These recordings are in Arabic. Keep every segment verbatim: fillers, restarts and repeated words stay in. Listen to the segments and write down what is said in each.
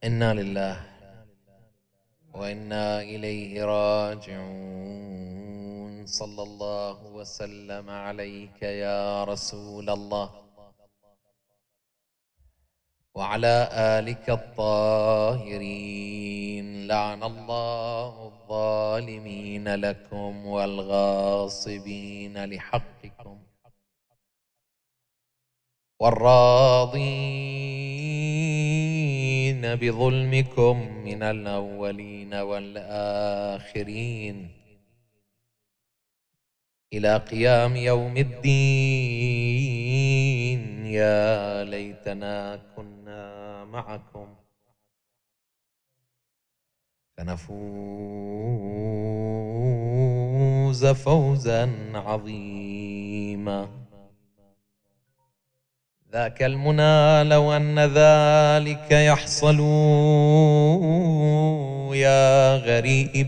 إنا لله وإنا إليه راجعون. صلى الله وسلم عليك يا رسول الله وعلى آلك الطاهرين. لعن الله الظالمين لكم والغاصبين لحقكم والراضين بظلمكم من الأولين والآخرين إلى قيام يوم الدين. يا ليتنا كنا معكم فنفوز فوزا عظيما. ذاك المنى لو أن ذلك يحصل يا غريب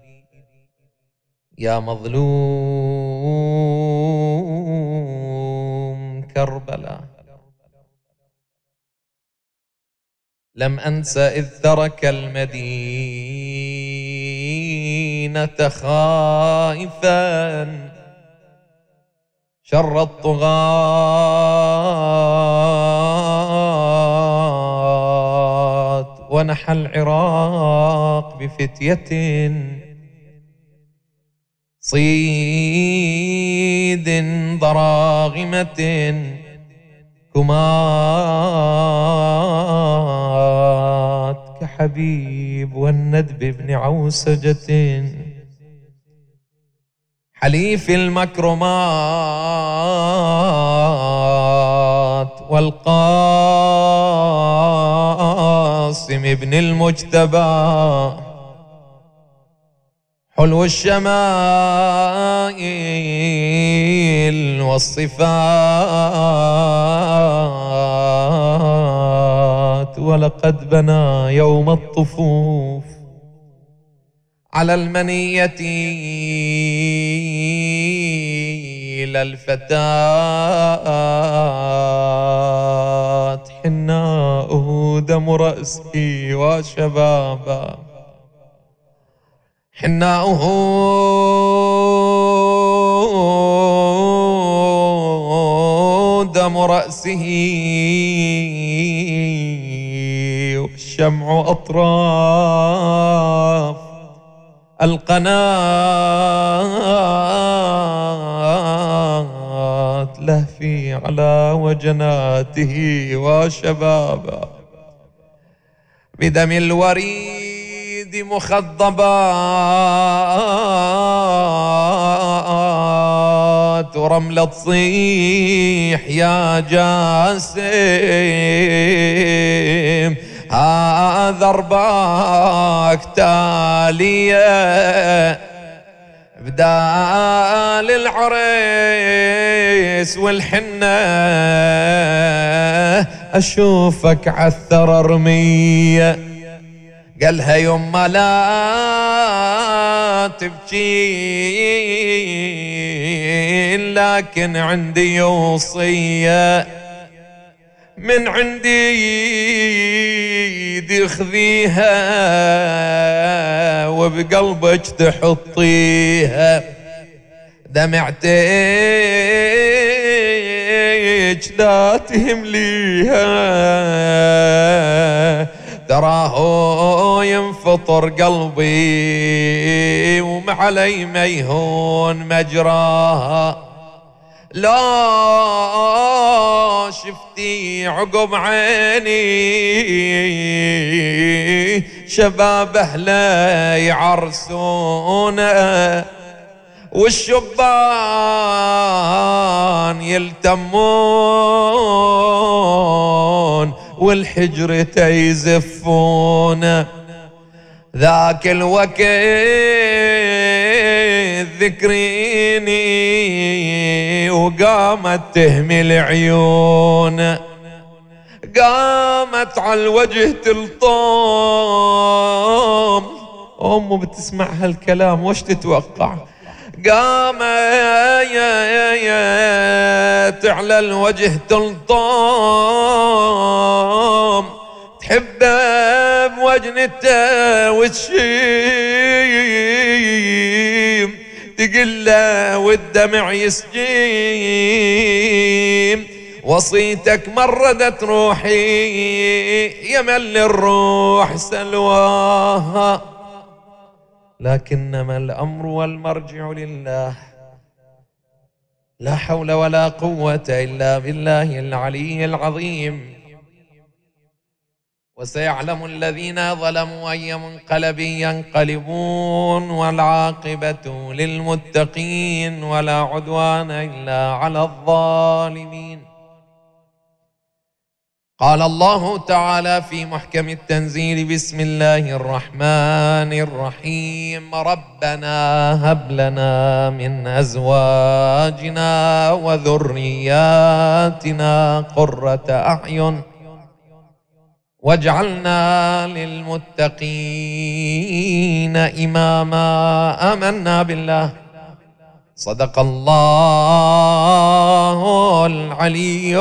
يا مظلوم كربلاء. لم أنس إذ ترك المدينة خائفا شر الطغاة ونحى العراق بفتية صيد ضراغمة كمات كحبيب والندب بن عوسجة حليف المكرمات والقاسم بن المجتبى حلو الشمائل والصفات. ولقد بنى يوم الطفوف على المنية للفتاة حناؤه دم رأسي وشبابا حناؤه دم رأسه والشمع أطراف القناة لهفي على وجناته وشبابا بدم الوريد مخضبات ورملة تصيح يا جاسم هذا رباك تالية بدال العريس والحنة أشوفك عالثرى رمية. قالها يما لا تبكين لكن عندي وصية من عندي دي خذيها وبقلبك تحطيها دمعتك لا تهمليها تراه ينفطر قلبي ومعلي ما يهون مجراها. لا شفتي عقب عيني شباب أهله يعرسونه والشبان يلتمون والحجر تيزفون. ذاك الوقت ذكريني وقامت تهمل عيون قامت على الوجه تلطم. أمه بتسمع هالكلام وش تتوقع؟ قامت على الوجه تلطم تحبه وجنته وتشيم تقله والدمع يسجيم وصيتك مردت روحي يمل الروح سلواها لكنما الأمر والمرجع لله لا حول ولا قوة إلا بالله العلي العظيم وسيعلم الذين ظلموا أي منقلب ينقلبون والعاقبة للمتقين ولا عدوان إلا على الظالمين. قال الله تعالى في محكم التنزيل بسم الله الرحمن الرحيم ربنا هب لنا من أزواجنا وذرياتنا قرة أعين واجعلنا للمتقين إماما. آمنا بالله. صدق الله العلي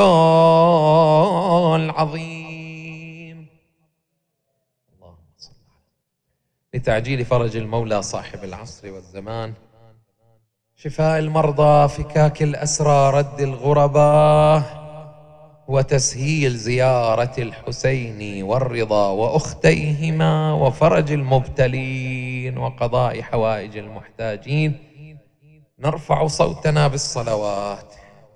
العظيم. اللهم صل لتعجيل فرج المولى صاحب العصر والزمان، شفاء المرضى، فكاك الأسرى، رد الغرباء، وتسهيل زيارة الحسين والرضا وأختيهما، وفرج المبتلين، وقضاء حوائج المحتاجين. نرفع صوتنا بالصلوات.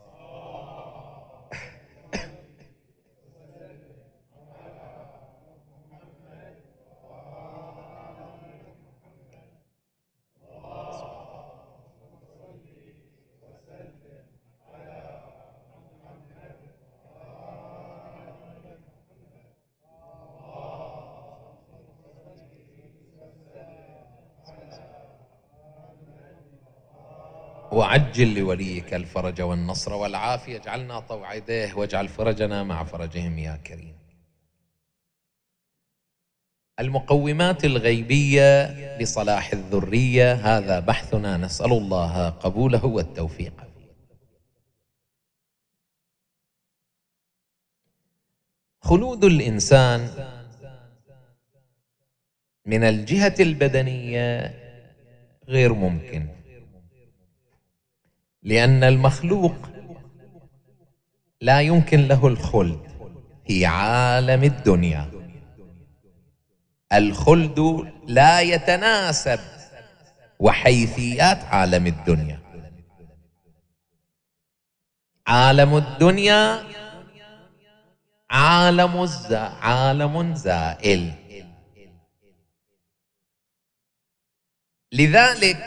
وعجل لوليك الفرج والنصر والعافية، اجعلنا طوع يديه واجعل فرجنا مع فرجهم يا كريم. المقومات الغيبية لصلاح الذرية، هذا بحثنا، نسأل الله قبوله والتوفيق. خلود الإنسان من الجهة البدنية غير ممكن، لأن المخلوق لا يمكن له الخلد في عالم الدنيا. الخلد لا يتناسب وحيثيات عالم الدنيا. عالم الدنيا عالم الزا عالم زائل، لذلك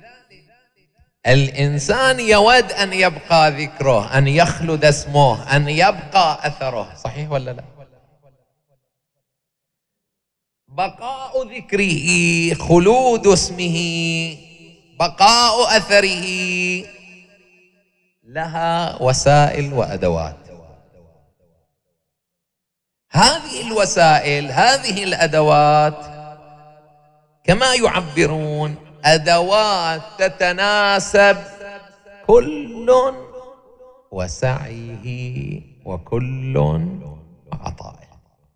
الإنسان يود أن يبقى ذكره، أن يخلد اسمه، أن يبقى أثره. صحيح ولا لا؟ بقاء ذكره، خلود اسمه، بقاء أثره لها وسائل وأدوات. هذه الوسائل، هذه الأدوات كما يعبرون أدوات تتناسب كل وسعيه وكل عطائه.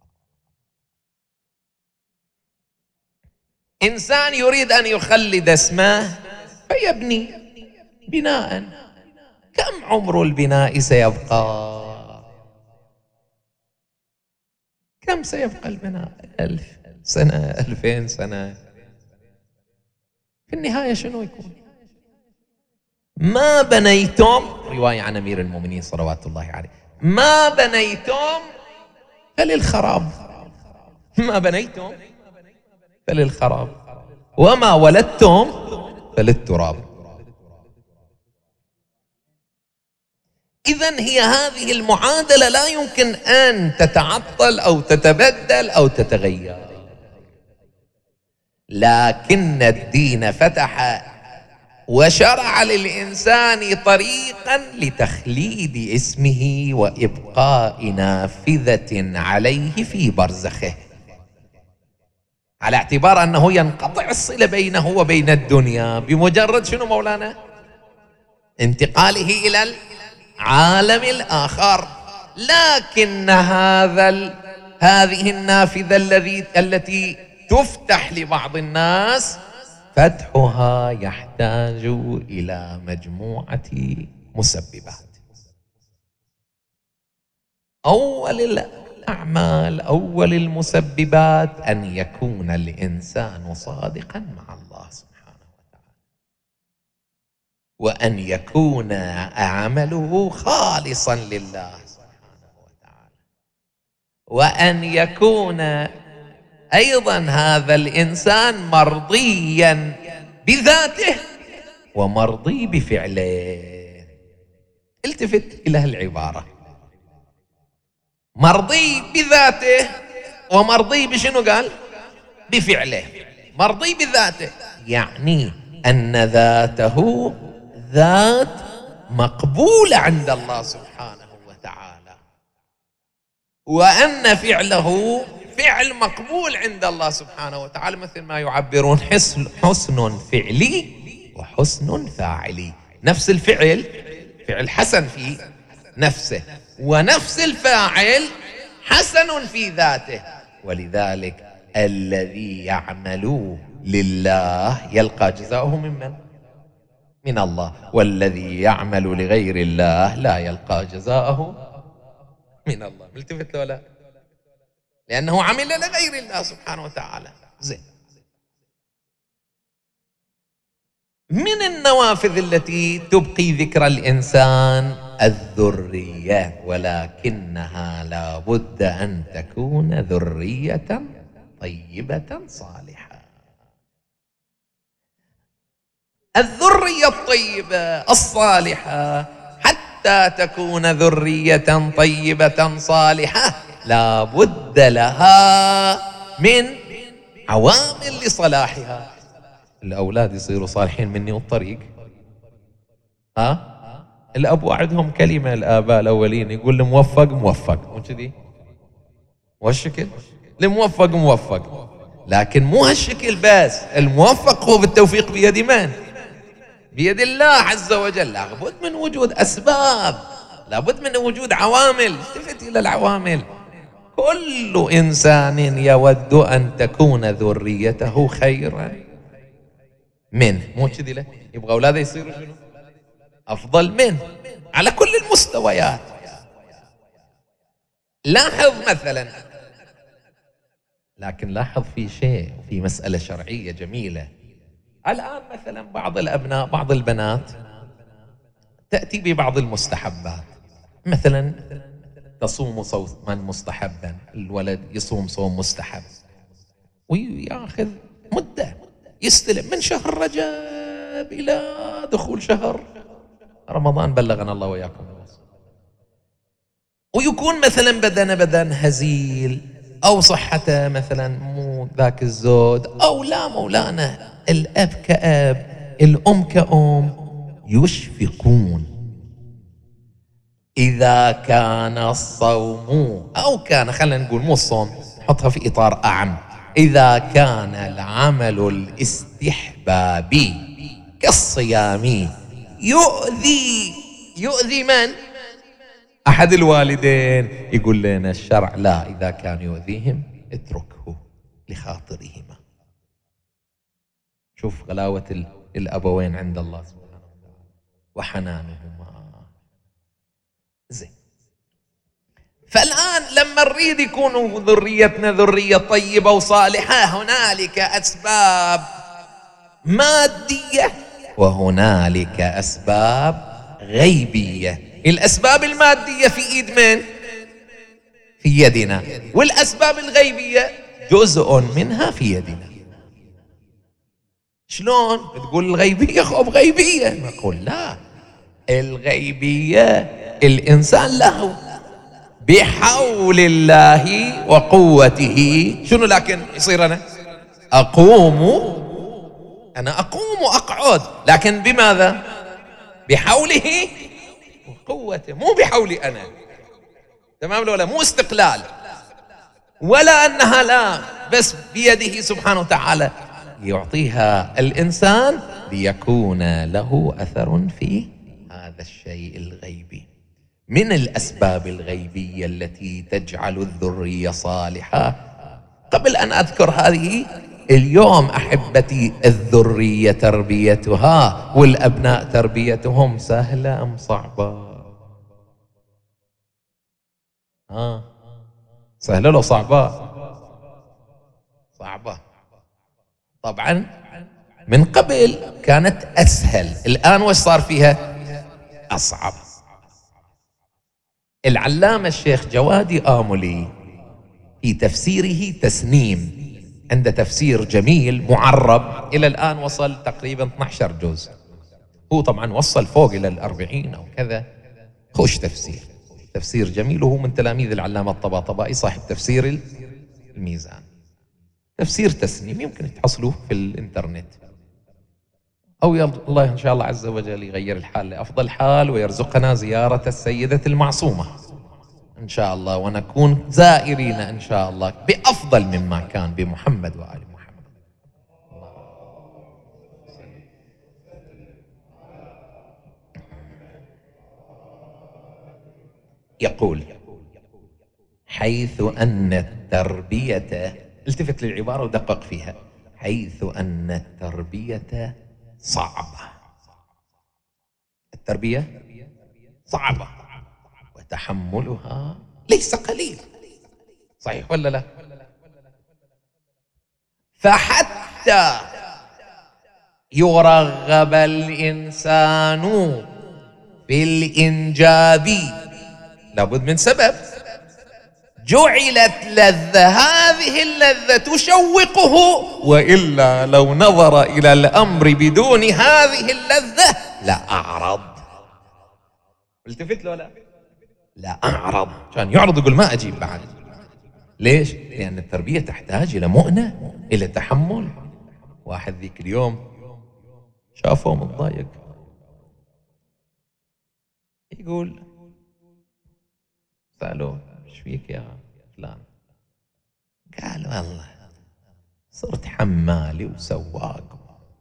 إنسان يريد أن يخلد اسمه فيبني بناء. كم عمر البناء سيبقى؟ كم سيبقى البناء؟ ألف سنة، ألفين سنة، في النهاية شنو يكون؟ ما بنيتم، رواية عن أمير المؤمنين صلوات الله عليه، ما بنيتم فللخراب، ما بنيتم فللخراب، وما ولدتم فللتراب. إذن هي هذه المعادلة لا يمكن أن تتعطل أو تتبدل أو تتغير. لكن الدين فتح وشرع للإنسان طريقا لتخليد اسمه وإبقاء نافذة عليه في برزخه، على اعتبار أنه ينقطع الصلة بينه وبين الدنيا بمجرد شنو مولانا؟ انتقاله إلى العالم الآخر. لكن هذا هذه النافذة الذي التي تفتح لبعض الناس فتحها يحتاج إلى مجموعة مسببات. أول الأعمال، أول المسببات أن يكون الإنسان صادقا مع الله سبحانه وتعالى، وأن يكون عمله خالصا لله سبحانه وتعالى، وأن يكون أيضا هذا الإنسان مرضيا بذاته ومرضي بفعله. التفت إلى العبارة، مرضي بذاته ومرضي بشنو قال؟ بفعله. مرضي بذاته يعني أن ذاته ذات مقبولة عند الله سبحانه وتعالى، وأن فعله فعل مقبول عند الله سبحانه وتعالى، مثل ما يعبرون حسن, حسن فعلي وحسن فاعلي. نفس الفعل فعل حسن في نفسه، ونفس الفاعل حسن في ذاته. ولذلك الذي يعمل لله يلقى جزاؤه من من؟ من الله، والذي يعمل لغير الله لا يلقى جزاؤه من الله. ملتفت له لا؟ لأنه عمل لغير الله سبحانه وتعالى. زين، من النوافذ التي تبقي ذكر الإنسان الذرية، ولكنها لا بد أن تكون ذرية طيبة صالحة. الذرية الطيبة الصالحة حتى تكون ذرية طيبة صالحة لا بد لها من عوامل لصلاحها. الأولاد يصيروا صالحين مني والطريق، ها؟ الأب وعدهم كلمة، الآباء الأولين يقول الموفق موفق، مو كذي؟ والشكل الموفق موفق، لكن مو هالشكل بس. الموفق هو بالتوفيق بيد من؟ بيد الله عز وجل. لابد من وجود أسباب، لابد من وجود عوامل. التفت إلى العوامل. كل إنسان يود أن تكون ذريته خيرا منه، مو كذي؟ له يبغى أولاده يصيروا شنو؟ أفضل منه على كل المستويات. لاحظ مثلا، لكن لاحظ في شيء، في مسألة شرعية جميلة. الآن مثلا بعض الأبناء، بعض البنات تأتي ببعض المستحبات، مثلا تصوم صوما مستحبا، الولد يصوم صوم مستحب ويأخذ مدة، يستلم من شهر رجب إلى دخول شهر رمضان، بلغنا الله وإياكم، ويكون مثلا بدن بدن هزيل، أو صحته مثلا مو ذاك الزود، أو لا مولانا الأب كأب الأم كأم، يشفقون إذا كان الصوم، أو كان، خلينا نقول مو الصوم، نحطها في إطار أعم، إذا كان العمل الاستحبابي كالصيام يؤذي يؤذي من؟ أحد الوالدين، يقول لنا الشرع لا، إذا كان يؤذيهم اتركه لخاطرهما. شوف غلاوة الأبوين عند الله سبحانه وتعالى وحنانهما. زين، فالآن لما نريد يكون ذريتنا ذرية طيبة وصالحة، هنالك أسباب مادية وهنالك أسباب غيبية. الأسباب المادية في إيد من؟ في يدنا. والأسباب الغيبية جزء منها في يدنا. شلون؟ تقول الغيبية خوف غيبية، نقول لا، الغيبية الإنسان له بحول الله وقوته شنو، لكن يصير أنا أقوم أنا أقوم وأقعد، لكن بماذا؟ بحوله وقوته، مو بحولي أنا. تمام لولا؟ مو استقلال، ولا أنها لا، بس بيده سبحانه وتعالى يعطيها الإنسان ليكون له أثر في هذا الشيء الغيبي. من الأسباب الغيبية التي تجعل الذرية صالحة. قبل أن أذكر هذه، اليوم أحبتي الذرية تربيتها والأبناء تربيتهم سهلة أم صعبة؟ ها، سهلة لو صعبة؟ صعبة طبعا. من قبل كانت أسهل، الآن وش صار فيها؟ أصعب. العلامة الشيخ جوادي آملي في تفسيره تسنيم، عنده تفسير جميل معرب، إلى الآن وصل تقريبا اثني عشر جزء، هو طبعا وصل فوق إلى الأربعين أو كذا. خوش تفسير، تفسير جميل، وهو من تلاميذ العلامة الطباطبائي صاحب تفسير الميزان. تفسير تسنيم يمكن تحصلوه في الإنترنت، أو يلا الله إن شاء الله عز وجل يغير الحال لأفضل حال ويرزقنا زيارة السيدة المعصومة إن شاء الله، ونكون زائرين إن شاء الله بأفضل مما كان بمحمد وآل محمد. يقول: حيث أن التربية، التفت للعبارة ودقق فيها، حيث أن التربية صعبة، التربية صعبة وتحملها ليس قليل، صحيح ولا لا؟ فحتى يرغب الإنسان في الإنجاب لابد من سبب، جعلت لذة، هذه اللذة تشوقه، وإلا لو نظر إلى الأمر بدون هذه اللذة لا أعرض. التفت له لا لا أعرض، كان يعرض يقول ما أجيب بعد. ليش؟ لأن التربية تحتاج إلى مؤنة، إلى تحمل. واحد ذيك اليوم شافه متضايق، يقول سألوه ايش فيك يا فلان؟ قال والله صرت حمالي وسواق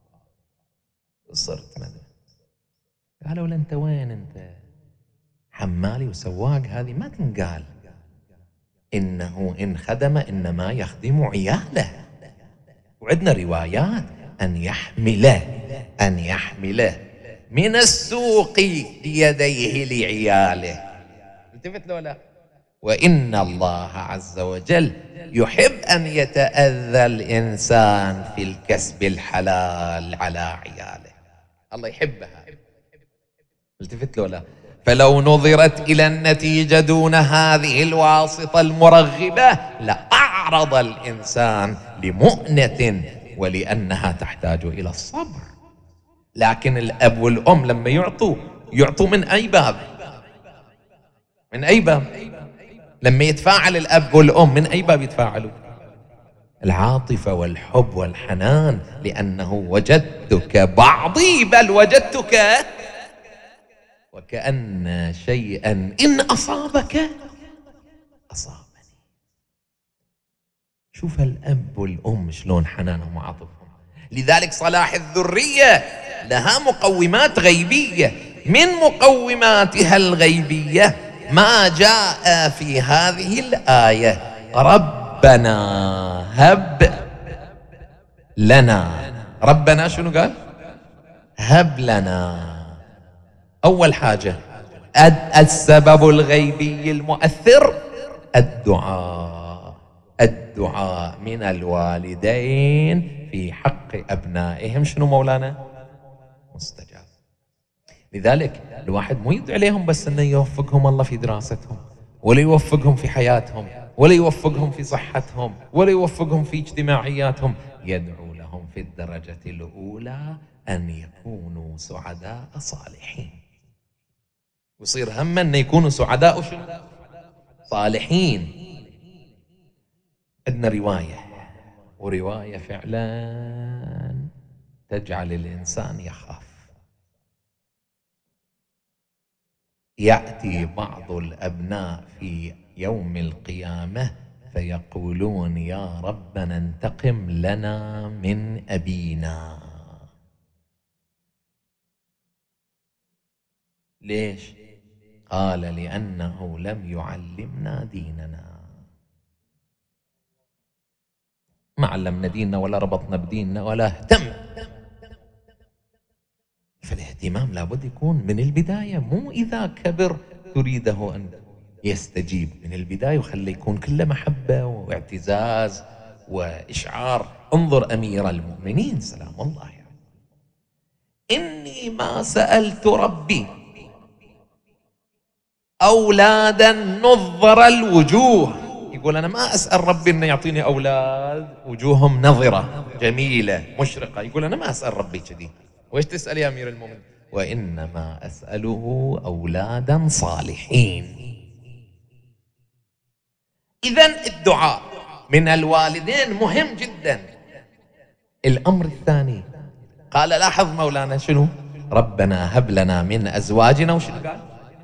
صرت مدري. قالوا له انت وين انت؟ حمالي وسواق هذه ما تنقال، انه ان خدم انما يخدم عياله، وعندنا روايات ان يحمله ان يحمله من السوق بيديه لعياله. التفت له لا؟ وإن الله عز وجل يحب أن يتأذى الإنسان في الكسب الحلال على عياله، الله يحبها. التفت له لا؟ فلو نظرت إلى النتيجة دون هذه الواسطة المرغبة لأعرض الإنسان لمؤنة، ولأنها تحتاج إلى الصبر. لكن الأب والأم لما يعطوا يعطوا من أي باب؟ من أي باب؟ لما يتفاعل الأب والأم من أي باب يتفاعلوا؟ العاطفة والحب والحنان، لأنه وجدتك بعضي بل وجدتك وكأن شيئا إن أصابك أصابني. شوف الأب والأم شلون حنانهم وعاطفهم. لذلك صلاح الذرية لها مقومات غيبية، من مقوماتها الغيبية ما جاء في هذه الآية: ربنا هب لنا. ربنا شنو قال؟ هب لنا. أول حاجة السبب الغيبي المؤثر الدعاء، الدعاء من الوالدين في حق أبنائهم شنو مولانا؟ مستجاب. لذلك الواحد مو يدعي عليهم بس انه يوفقهم الله في دراستهم، ولا يوفقهم في حياتهم، ولا يوفقهم في صحتهم، ولا يوفقهم في اجتماعياتهم، يدعو لهم في الدرجة الأولى أن يكونوا سعداء صالحين، ويصير هم أن يكونوا سعداء شنو؟ صالحين. عندنا رواية، ورواية فعلا تجعل الإنسان يخاف. يأتي بعض الأبناء في يوم القيامة فيقولون يا ربنا انتقم لنا من أبينا. ليش؟ قال لأنه لم يعلمنا ديننا. ما علمنا ديننا ولا ربطنا بديننا ولا اهتم. فالاهتمام لابد يكون من البداية، مو إذا كبر تريده أن يستجيب. من البداية وخلي يكون كله محبة واعتزاز وإشعار. انظر أمير المؤمنين سلام الله عليه، إني ما سألت ربي أولادا نظر الوجوه. يقول أنا ما أسأل ربي أنه يعطيني أولاد وجوههم نظرة جميلة مشرقة. يقول أنا ما أسأل ربي كذي. وإيش تسأل يا أمير المؤمنين؟ وإنما أسأله أولادا صالحين. إذن الدعاء من الوالدين مهم جدا. الأمر الثاني قال لاحظ مولانا شنو؟ ربنا هب لنا من أزواجنا وشنو قال؟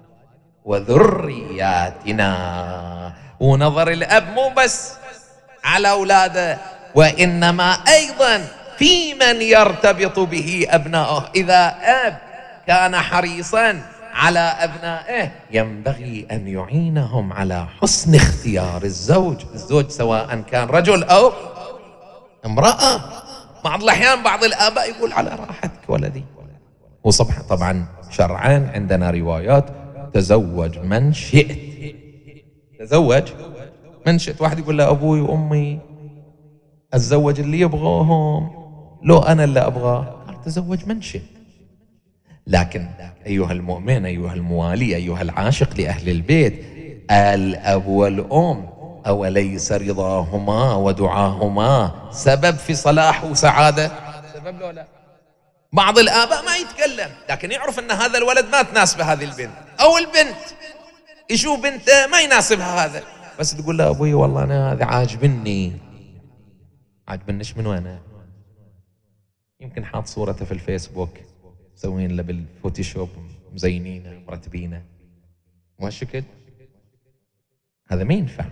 وذرياتنا. ونظر الأب مو بس على أولاده، وإنما أيضا في من يرتبط به أبنائه. إذا أب كان حريصا على أبنائه ينبغي أن يعينهم على حسن اختيار الزوج. الزوج سواء كان رجل أو امرأة. بعض الأحيان بعض الآباء يقول على راحتك ولدي، وصبح طبعا شرعا عندنا روايات تزوج من شئت. تزوج من شئت. واحد يقول له أبوي وأمي أتزوج اللي يبغوهم لو أنا اللي أبغاه. قال تزوج من شئت. لكن أيها المؤمن، أيها الموالي، أيها العاشق لأهل البيت، الأب والأم أوليس رضاهما ودعاهما سبب في صلاح وسعادة؟ سبب لو لا. بعض الآباء ما يتكلم لكن يعرف أن هذا الولد ما تناسبه هذه البنت، أو البنت يشوف بنته ما يناسبها هذا، بس تقول له أبوي والله أنا هذا عاجبني. عاجبنيش من وين؟ يمكن حاط صورته في الفيسبوك مسوين له بالفوتوشوب مزينينه مرتبينه وهالشكل. هذا ما ينفع.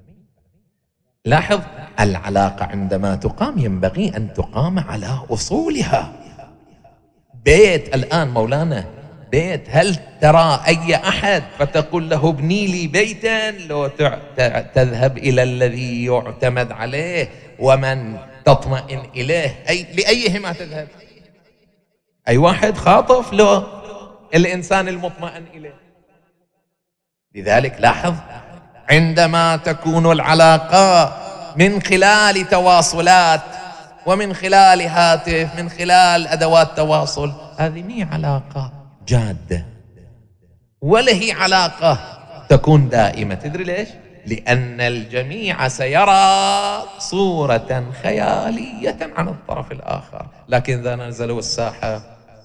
لاحظ العلاقة عندما تقام ينبغي أن تقام على أصولها. بيت الآن مولانا بيت، هل ترى أي أحد فتقول له ابني لي بيتا لو تذهب إلى الذي يعتمد عليه ومن تطمئن إليه؟ أي لأيهما تذهب؟ أي واحد خاطف لو الإنسان المطمئن إليه. لذلك لاحظ عندما تكون العلاقة من خلال تواصلات ومن خلال هاتف، من خلال أدوات تواصل، هذه مي علاقة جادة ولا هي علاقة تكون دائمة. تدري ليش؟ لأن الجميع سيرى صورة خيالية عن الطرف الآخر، لكن إذا نزلوا الساحة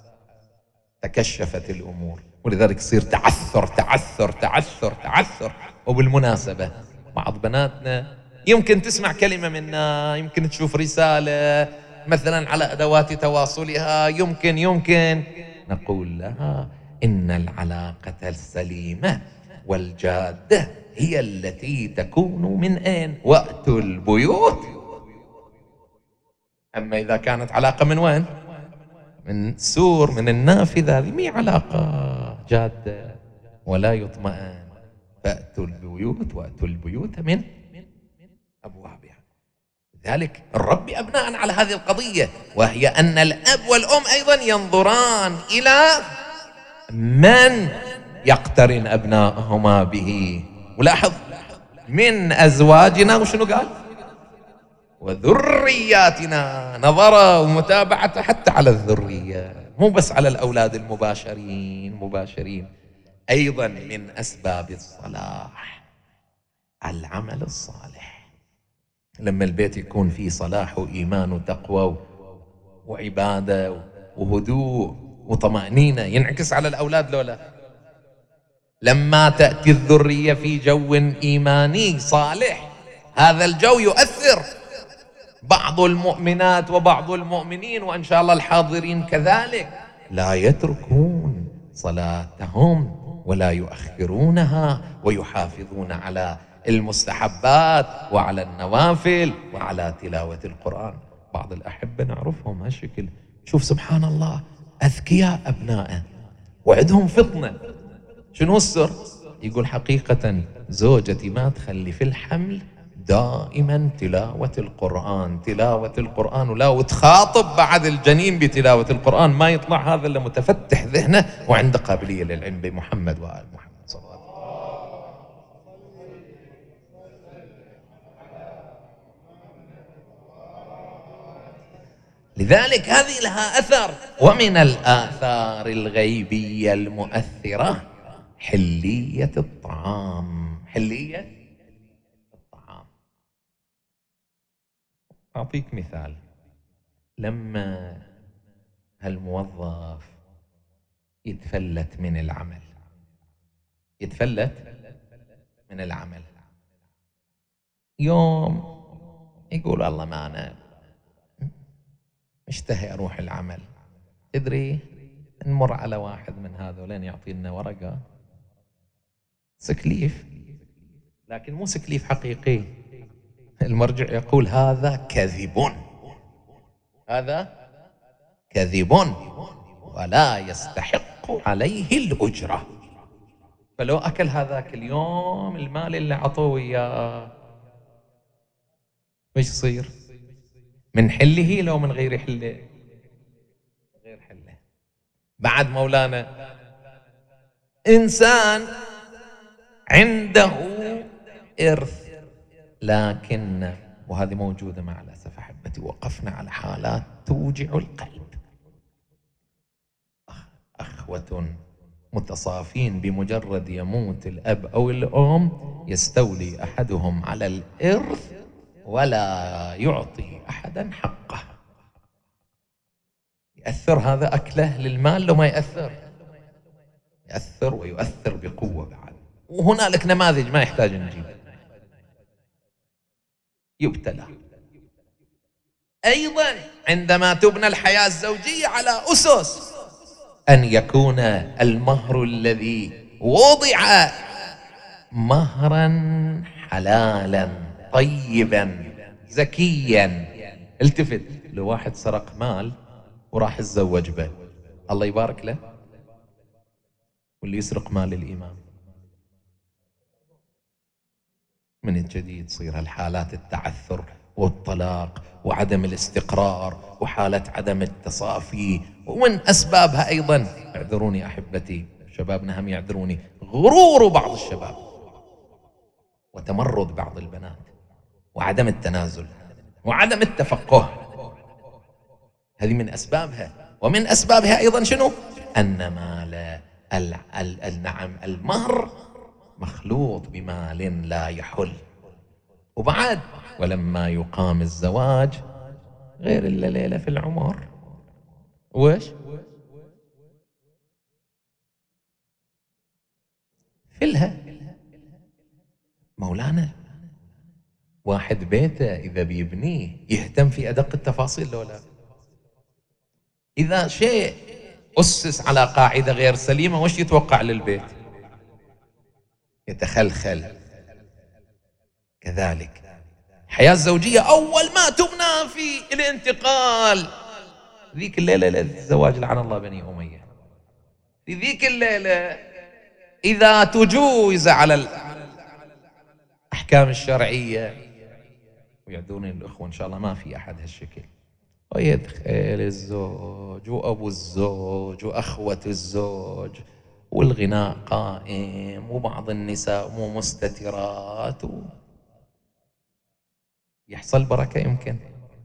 تكشفت الأمور. ولذلك يصير تعثر تعثر تعثر تعثر. وبالمناسبة بعض بناتنا يمكن تسمع كلمة منا، يمكن تشوف رسالة مثلا على أدوات تواصلها، يمكن يمكن نقول لها إن العلاقة السليمة والجادة هي التي تكون من أين؟ وقت البيوت. أما إذا كانت علاقة من وين؟ من سور، من النافذة، هذه مي علاقة جادة ولا يطمئن. فأتوا البيوت وأتوا البيوت من أبوابها. لذلك الرب أبناء على هذه القضية، وهي أن الأب والأم أيضا ينظران إلى من يقترن أبنائهما به. ولاحظ من أزواجنا وشنو قال؟ وذرياتنا. نظرة ومتابعة حتى على الذرية، مو بس على الأولاد المباشرين مباشرين. أيضا من أسباب الصلاح العمل الصالح. لما البيت يكون فيه صلاح وإيمان وتقوى وعبادة وهدوء وطمأنينة ينعكس على الأولاد لولا. لما تأتي الذرية في جو إيماني صالح هذا الجو يؤثر. بعض المؤمنات وبعض المؤمنين وإن شاء الله الحاضرين كذلك لا يتركون صلاتهم ولا يؤخرونها، ويحافظون على المستحبات وعلى النوافل وعلى تلاوة القرآن. بعض الأحبة نعرفهم هالشكل. شوف سبحان الله أذكياء أبنائه وعندهم فطنة شنو السر؟ يقول حقيقة زوجتي ما تخلي في الحمل دائما تلاوة القرآن، تلاوة القرآن، ولا وتخاطب بعد الجنين بتلاوة القرآن، ما يطلع هذا إلا متفتح ذهنه وعنده قابلية للعلم بمحمد وآل محمد صلى الله عليه وسلم. لذلك هذه لها أثر. ومن الآثار الغيبية المؤثرة حلية الطعام، حلية الطعام. أعطيك مثال. لما هالموظف يتفلت من العمل، يتفلت من العمل يوم، يقول الله ما أنا مشتهي أروح العمل، تدري نمر على واحد من هذولين يعطينا ورقة سكليف، لكن مو سكليف حقيقي. المرجع يقول هذا كذب، هذا كذب ولا يستحق عليه الأجرة. فلو أكل هذاك اليوم المال اللي عطوه إياه وش يصير؟ من حله لو من غير حله؟ غير حله. بعد مولانا إنسان عنده إرث، لكن وهذه موجودة مع الأسف أحبتي، وقفنا على حالات توجع القلب. أخوة متصافين بمجرد يموت الأب أو الأم يستولي أحدهم على الإرث ولا يعطي أحدا حقه. يأثر هذا أكله للمال لو ما يأثر؟ يأثر، ويؤثر بقوة بعد. وهنالك نماذج ما يحتاج نجيب. يبتلى أيضا عندما تبنى الحياة الزوجية على أسس أن يكون المهر الذي وضع مهرا حلالا طيبا زكيا. التفت، لو واحد سرق مال وراح يتزوج به، الله يبارك له، واللي يسرق مال الإمام من الجديد تصير هالحالات التعثر والطلاق وعدم الاستقرار وحالة عدم التصافي. ومن أسبابها أيضا، اعذروني أحبتي شبابنا هم يعذروني، غرور بعض الشباب وتمرد بعض البنات وعدم التنازل وعدم التفقه، هذه من أسبابها. ومن أسبابها أيضا شنو؟ أن مال النعم المهر مخلوط بمال لا يحل. وبعد ولما يقام الزواج غير إلا ليلة في العمر، وش فلها مولانا. واحد بيته إذا بيبنيه يهتم في أدق التفاصيل لو لا؟ إذا شيء أسس على قاعدة غير سليمة وش يتوقع للبيت؟ يتخلخل. كذلك الحياة الزوجية أول ما تبنى في الانتقال، ذيك الليلة ليلة الزواج لعن الله بني أمية، في ذيك الليلة إذا تجوز على الأحكام الشرعية، ويعدوني الأخوة إن شاء الله ما في أحد هالشكل، ويدخل الزوج وأبو الزوج وأخوة الزوج والغناء قائم وبعض النساء مو مستترات، و... يحصل بركة يمكن.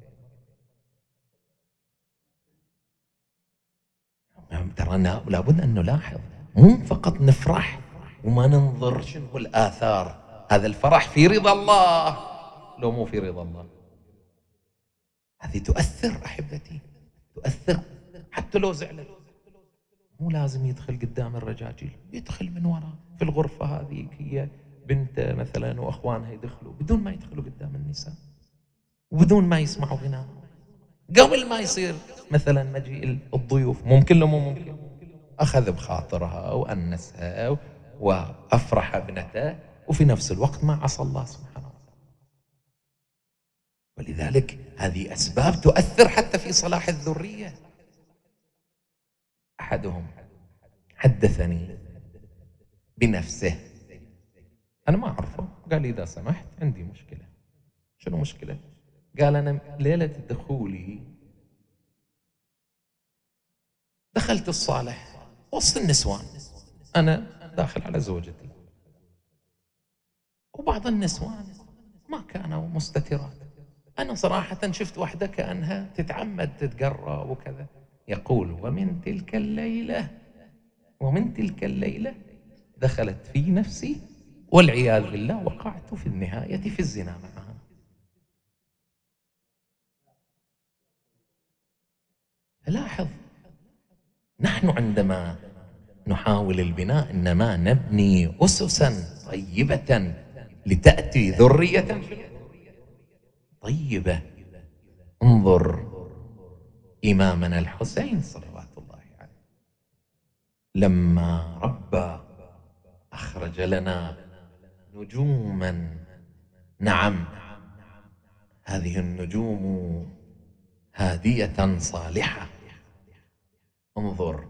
ترى لابد أن نلاحظ، مو فقط نفرح وما ننظر شنو الآثار، هذا الفرح في رضا الله لو مو في رضا الله، هذه تؤثر أحبتي، تؤثر. حتى لو زعلت مو لازم يدخل قدام الرجاجيل، يدخل من وراء في الغرفة هذه، هي بنت مثلا وأخوانها يدخلوا بدون ما يدخلوا قدام النساء وبدون ما يسمعوا غناء، قبل ما يصير مثلا مجيء الضيوف. ممكن لو مو ممكن أخذ بخاطرها وأنسها وأفرح ابنته، وفي نفس الوقت ما عصى الله سبحانه وتعالى. ولذلك هذه أسباب تؤثر حتى في صلاح الذرية. أحدهم حدثني بنفسه. أنا ما أعرفه، قال إذا سمحت عندي مشكلة. شنو مشكلة؟ قال أنا ليلة دخولي دخلت الصالح وسط النسوان، أنا داخل على زوجتي وبعض النسوان ما كانوا مستترات. أنا صراحة شفت واحدة كأنها تتعمد تتقرى وكذا. يقول ومن تلك الليلة ومن تلك الليلة دخلت في نفسي والعياذ بالله وقعت في النهاية في الزنا معها. لاحظ، نحن عندما نحاول البناء إنما نبني أسسا طيبة لتأتي ذرية طيبة. انظر إمامنا الحسين صلوات الله عليه لما ربى أخرج لنا نجوما. نعم، هذه النجوم هادية صالحة. انظر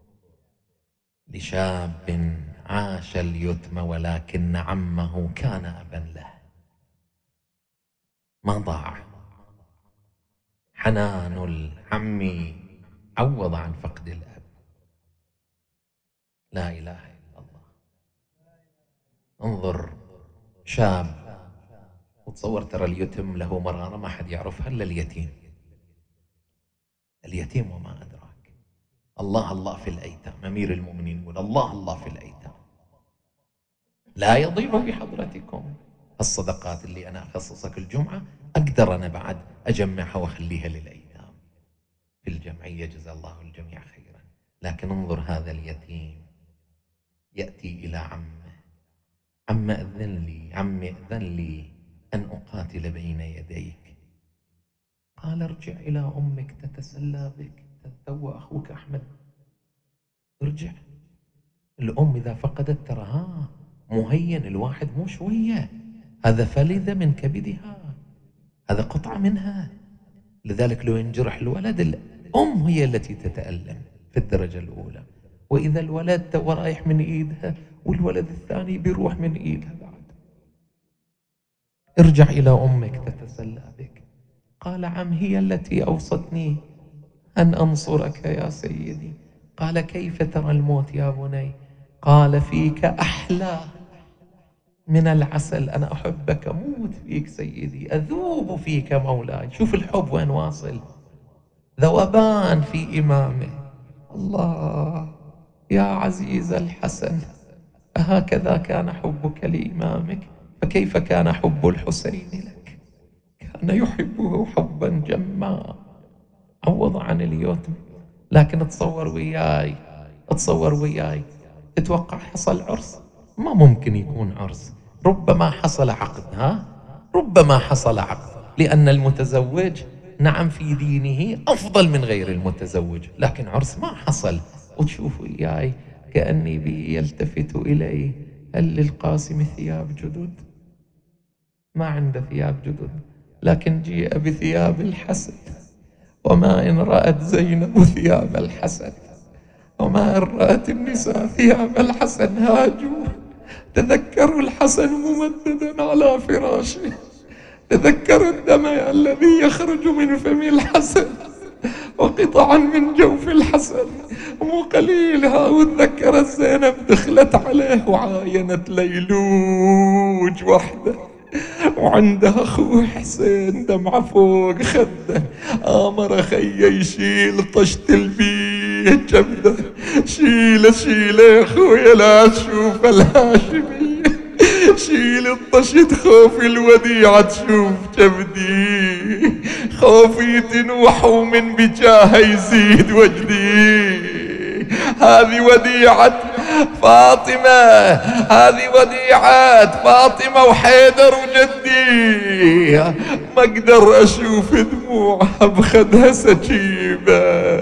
لشاب عاش اليتم ولكن عمه كان أبا له، ما ضاع. حنان العم عوض عن فقد الأب. لا إله إلا الله. انظر شاب، وتصور ترى اليتم له مرارة ما حد يعرفها إلا اليتيم. اليتيم وما أدراك. الله الله في الأيتام. أمير المؤمنين يقول الله الله في الأيتام لا يضيع بحضرتكم. الصدقات اللي أنا أخصصها كل جمعة أقدر أنا بعد أجمعها وأخليها للأيتام في الجمعية، جزا الله الجميع خيرا. لكن انظر هذا اليتيم يأتي إلى عمه: عم أذن لي، عم أذن لي أن أقاتل بين يديك. قال ارجع إلى أمك تتسلى بك، تو أخوك أحمد ارجع. الأم إذا فقدت ترى ها مهين الواحد مو شوية، هذا فلذة من كبدها، هذا قطعة منها. لذلك لو ينجرح الولد الأم هي التي تتألم في الدرجة الأولى، وإذا الولد تو رايح من إيدها والولد الثاني بيروح من إيدها بعد. ارجع إلى أمك تتسلى بك. قال عم هي التي أوصتني أن أنصرك يا سيدي. قال كيف ترى الموت يا بني؟ قال فيك أحلى من العسل، أنا أحبك أموت فيك سيدي، أذوب فيك مولاي. شوف الحب وين واصل، ذوبان في إمامه. الله يا عزيز الحسن، أهكذا كان حبك لإمامك؟ فكيف كان حب الحسين لك؟ كان يحبه حبا جما عوض عن اليتم. لكن تصور وياي تصور وياي تتوقع حصل عرس؟ ما ممكن يكون عرس. ربما حصل عقد، ها ربما حصل عقد، لأن المتزوج نعم في دينه أفضل من غير المتزوج، لكن عرس ما حصل. وتشوف وياي كأني بي يلتفت إليه: هل للقاسم ثياب جدد؟ ما عنده ثياب جدد، لكن جيء بثياب الحسن. وما إن رأت زينب ثياب الحسن، وما إن رأت النساء ثياب الحسن هاجوا. تذكروا الحسن ممددا على فراشه، تذكروا الدم الذي يخرج من فم الحسن وقطعا من جوف الحسن. مو قليلها، وتذكرت زينب دخلت عليه وعاينت ليلوج وحده، وعندها أخوه حسين دمعة فوق خده. آمر خيه يشيل طشت البيت جبده، شيله شيله يا أخويا لا تشوف الهاشمية، شيل الطشت خوفي الوديعة تشوف جبدي، خوفي تنوح ومن بجاها يزيد وجدي. هذه وديعة فاطمة، هذه وديعة فاطمة وحيدر وجدي. ما اقدر اشوف دموعها بخدها سكيبة.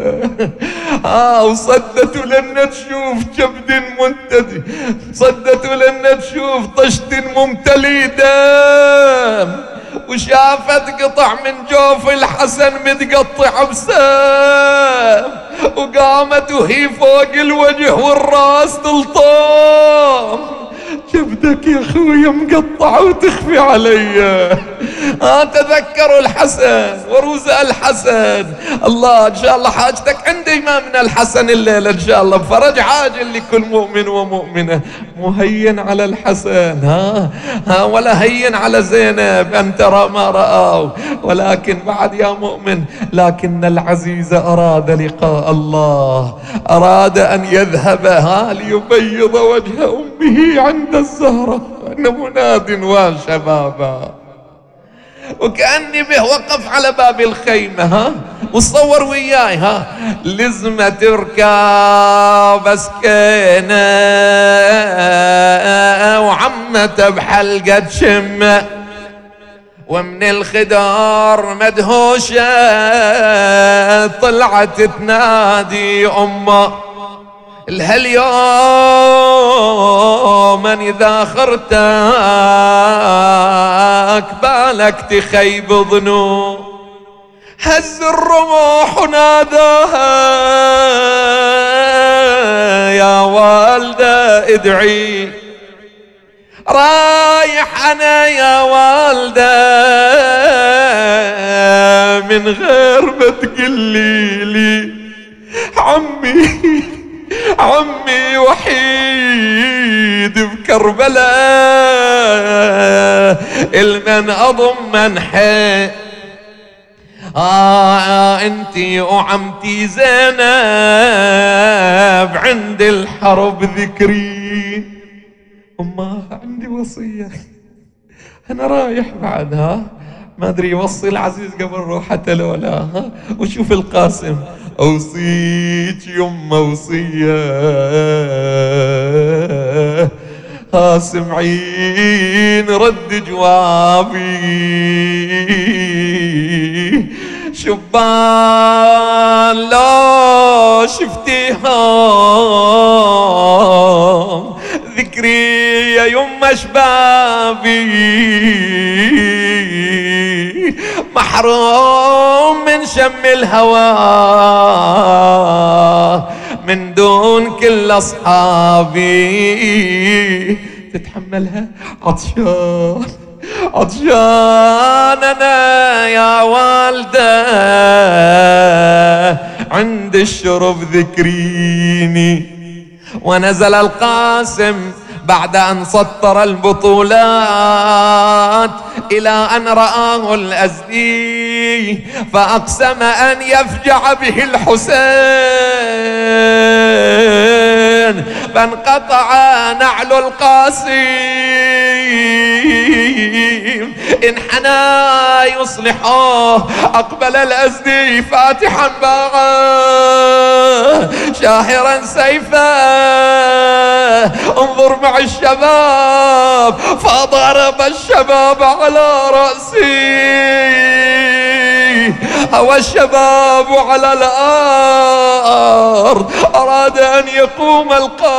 اه وصدت لن تشوف جبد منتدي، صدت لن تشوف طشت ممتلي دم، وشافت قطع من جوف الحسن متقطع بسام. وقامت وهي فوق الوجه والراس تلطم. كبدك يا خويا مقطع وتخفي علي. آه تذكروا الحسن وروزة الحسن. الله إن شاء الله حاجتك عندي ما من الحسن الليلة إن شاء الله بفرج عاجل لكل مؤمن ومؤمنة. مهين على الحسن ها ها ولا هين على زينب أن ترى ما رأوا، ولكن بعد يا مؤمن لكن العزيز أراد لقاء الله، أراد أن يذهب ها ليبيض وجه أمه عند الزهرة. أن مناد وشبابا وكأني به وقف على باب الخيمة ها وصور وياي ها لزمة تركب سكينة وعمته بحلقة شمة ومن الخدار مدهوشة طلعت تنادي أمه الهاليوم من إذا خرتك بالك تخيب ظنو. هز الرموح وناداها يا والدة ادعي، رايح أنا يا والدة من غير ما تقلي لي عمي عمي وحيد بكربلاء المن أضم منحي. آه, آه انتي وعمتي زينب عند الحرب ذكري. أمه عندي وصية أنا رايح بعدها ما أدري يوصي العزيز قبل روحته لو لا ها. وشوف القاسم أوصيك يمه وصية ها سمعين رد جوابي. شبان لا شفتيهم ذكري يا يمه شبابي محروم من شم الهوى من دون كل أصحابي. تتحملها عطشان عطشان أنا يا والدة عند الشرب ذكريني. ونزل القاسم بعد أن سطر البطولات إلى أن رآه الأزدي فأقسم أن يفجع به الحسين فانقطع نعل القاسم انحنى يصلحه. أقبل الأزدي فاتحا باعه شاهرا سيفه انظر مع الشباب فضرب الشباب على رأسي. هوى الشباب على الأرض أراد أن يقوم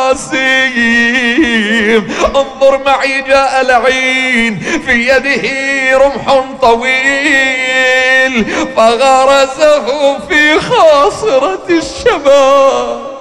القاسم. انظر معي جاء العين في يده رمح طويل فغرزه في خاصرة الشباب.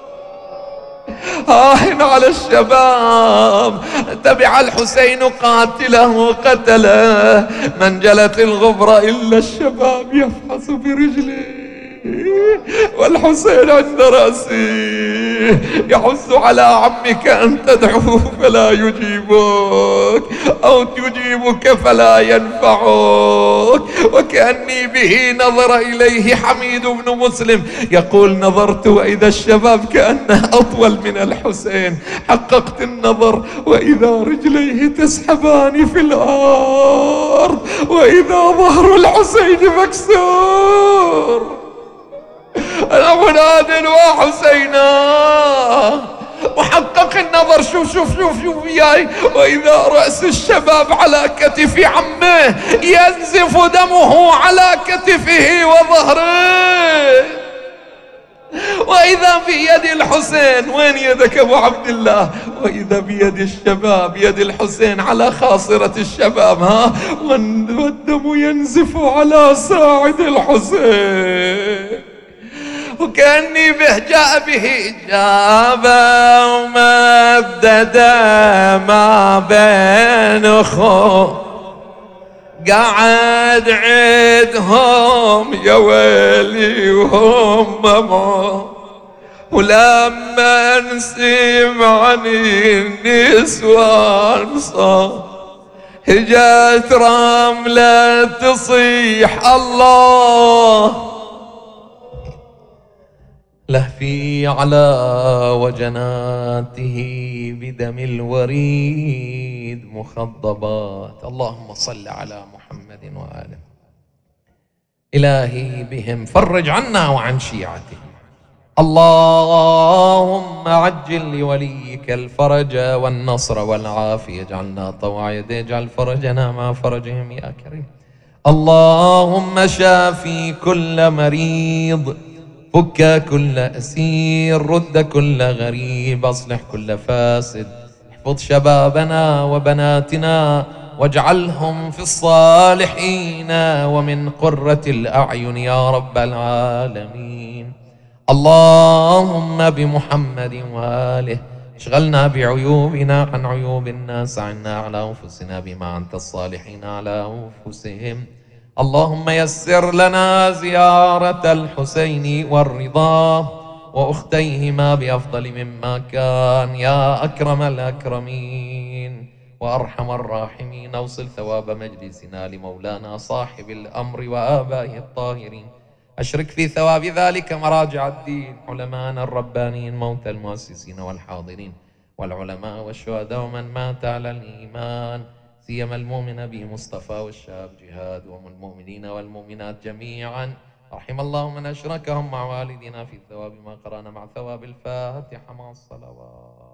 آه على الشباب. تبع الحسين قاتله قتله من جلت الغبرة إلا الشباب يفحص برجله والحسين عند رأسه يحث على عمك أن تدعوه فلا يجيبك أو تجيبك فلا ينفعك. وكأني به نظر إليه حميد بن مسلم يقول نظرت وإذا الشباب كأنه أطول من الحسين. حققت النظر وإذا رجليه تسحبان في الأرض وإذا ظهر الحسين مكسور. أنا مناد وحسينا وحقق النظر. شوف شوف شوف شوف وياي وإذا رأس الشباب على كتف عمه ينزف دمه على كتفه وظهره. وإذا بيد الحسين وين يدك أبو عبد الله؟ وإذا بيد الشباب يد الحسين على خاصرة الشباب ها والدم ينزف على ساعد الحسين. وكأني به جاء به إجابة ومددا ما بين أخو قاعد عدهم يا ويلي وهم مو ولما سمعني النسوان صار هجت رملة تصيح الله لهفي على وجناته بدم الوريد مخضبات. اللهم صل على محمد وآله. إلهي بهم فرج عنا وعن شيعتهم. اللهم عجل لوليك الفرج والنصر والعافية، اجعلنا طوع يديه، اجعل فرجنا مع فرجهم يا كريم. اللهم شافي كل مريض، فك كل أسير، رد كل غريب، أصلح كل فاسد، احفظ شبابنا وبناتنا واجعلهم في الصالحين ومن قرة الأعين يا رب العالمين. اللهم بمحمد وآله اشغلنا بعيوبنا عن عيوب الناس، عنا على أنفسنا بما أنت الصالحين على أنفسهم. اللهم يسر لنا زيارة الحسين والرضا وأختيهما بأفضل مما كان يا أكرم الأكرمين وأرحم الراحمين. أوصل ثواب مجلسنا لمولانا صاحب الأمر وآبائه الطاهرين، أشرك في ثواب ذلك مراجع الدين، علماءنا الربانيين، موتى المؤسسين والحاضرين والعلماء والشهداء ومن مات على الإيمان، سيما المؤمن به مصطفى والشاب جهاد والمؤمنين والمؤمنات جميعا. رحم الله من أشركهم مع والدنا في ثواب ما قرأنا مع ثواب الفاتحة مع الصلوات.